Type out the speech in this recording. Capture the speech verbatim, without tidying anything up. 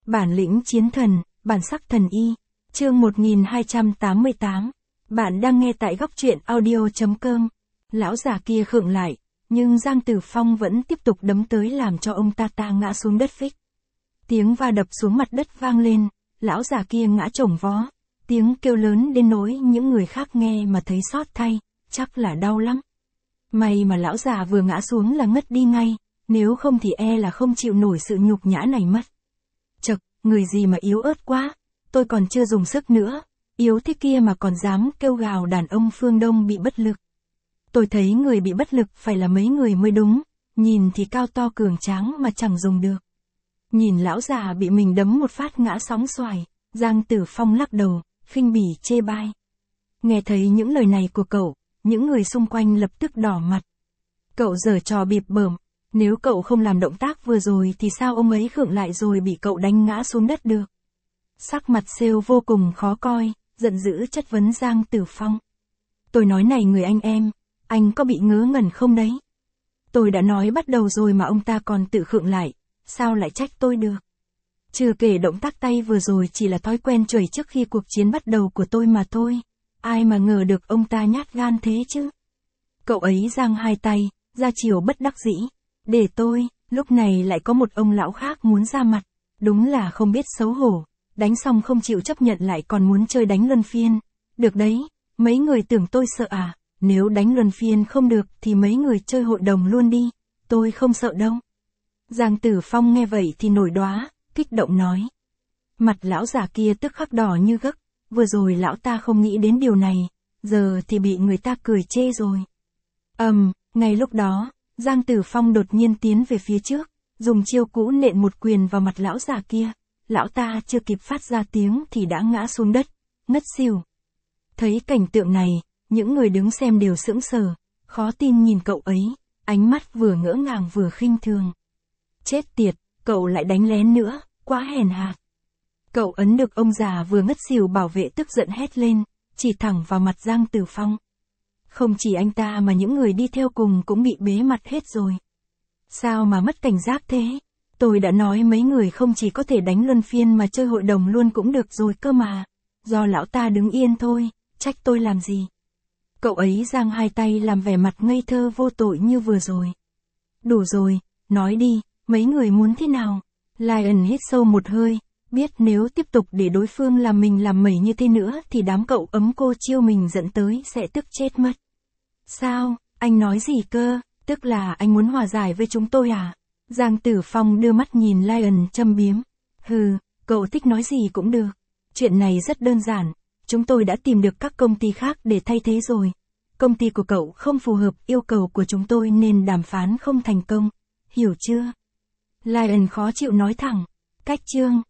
Bản lĩnh chiến thần, bản sắc thần y. Chương một nghìn hai trăm tám mươi tám. Bạn đang nghe tại góc truyện audio chấm com. Lão già kia khựng lại, nhưng Giang Tử Phong vẫn tiếp tục đấm tới làm cho ông ta ta ngã xuống đất phích. Tiếng va đập xuống mặt đất vang lên, lão già kia ngã chồng vó. Tiếng kêu lớn đến nỗi những người khác nghe mà thấy xót thay, chắc là đau lắm. May mà lão già vừa ngã xuống là ngất đi ngay, nếu không thì e là không chịu nổi sự nhục nhã này mất. Chậc, người gì mà yếu ớt quá, tôi còn chưa dùng sức nữa, yếu thế kia mà còn dám kêu gào đàn ông phương Đông bị bất lực. Tôi thấy người bị bất lực phải là mấy người mới đúng, nhìn thì cao to cường tráng mà chẳng dùng được. Nhìn lão già bị mình đấm một phát ngã sóng xoài, Giang Tử Phong lắc đầu, khinh bỉ chê bai. Nghe thấy những lời này của cậu, những người xung quanh lập tức đỏ mặt. Cậu giở trò bịp bợm, nếu cậu không làm động tác vừa rồi thì sao ông ấy khựng lại rồi bị cậu đánh ngã xuống đất được. Sắc mặt Sêu vô cùng khó coi, giận dữ chất vấn Giang Tử Phong. Tôi nói này người anh em, anh có bị ngớ ngẩn không đấy? Tôi đã nói bắt đầu rồi mà ông ta còn tự khựng lại, sao lại trách tôi được? Chưa kể động tác tay vừa rồi chỉ là thói quen chuẩy trước khi cuộc chiến bắt đầu của tôi mà thôi. Ai mà ngờ được ông ta nhát gan thế chứ? Cậu ấy giang hai tay, ra chiều bất đắc dĩ. Để tôi, lúc này lại có một ông lão khác muốn ra mặt. Đúng là không biết xấu hổ. Đánh xong không chịu chấp nhận lại còn muốn chơi đánh luân phiên. Được đấy, mấy người tưởng tôi sợ à? Nếu đánh luân phiên không được thì mấy người chơi hội đồng luôn đi. Tôi không sợ đâu. Giang Tử Phong nghe vậy thì nổi đoá, kích động nói. Mặt lão già kia tức khắc đỏ như gấc. Vừa rồi lão ta không nghĩ đến điều này, giờ thì bị người ta cười chê rồi. Ầm, um, ngay lúc đó, Giang Tử Phong đột nhiên tiến về phía trước, dùng chiêu cũ nện một quyền vào mặt lão già kia. Lão ta chưa kịp phát ra tiếng thì đã ngã xuống đất, ngất xỉu. Thấy cảnh tượng này, những người đứng xem đều sững sờ, khó tin nhìn cậu ấy, ánh mắt vừa ngỡ ngàng vừa khinh thường. Chết tiệt, cậu lại đánh lén nữa, quá hèn hạ. Cậu ấn được ông già vừa ngất xỉu bảo vệ tức giận hét lên, chỉ thẳng vào mặt Giang Tử Phong. Không chỉ anh ta mà những người đi theo cùng cũng bị bế mặt hết rồi. Sao mà mất cảnh giác thế? Tôi đã nói mấy người không chỉ có thể đánh luân phiên mà chơi hội đồng luôn cũng được rồi cơ mà. Do lão ta đứng yên thôi, trách tôi làm gì? Cậu ấy giang hai tay làm vẻ mặt ngây thơ vô tội như vừa rồi. Đủ rồi, nói đi, mấy người muốn thế nào? Lion hít sâu một hơi. Biết nếu tiếp tục để đối phương làm mình làm mẩy như thế nữa thì đám cậu ấm cô chiêu mình dẫn tới sẽ tức chết mất. Sao, anh nói gì cơ, tức là anh muốn hòa giải với chúng tôi à? Giang Tử Phong đưa mắt nhìn Lion châm biếm. Hừ, cậu thích nói gì cũng được. Chuyện này rất đơn giản, chúng tôi đã tìm được các công ty khác để thay thế rồi. Công ty của cậu không phù hợp yêu cầu của chúng tôi nên đàm phán không thành công, hiểu chưa? Lion khó chịu nói thẳng, cách chương.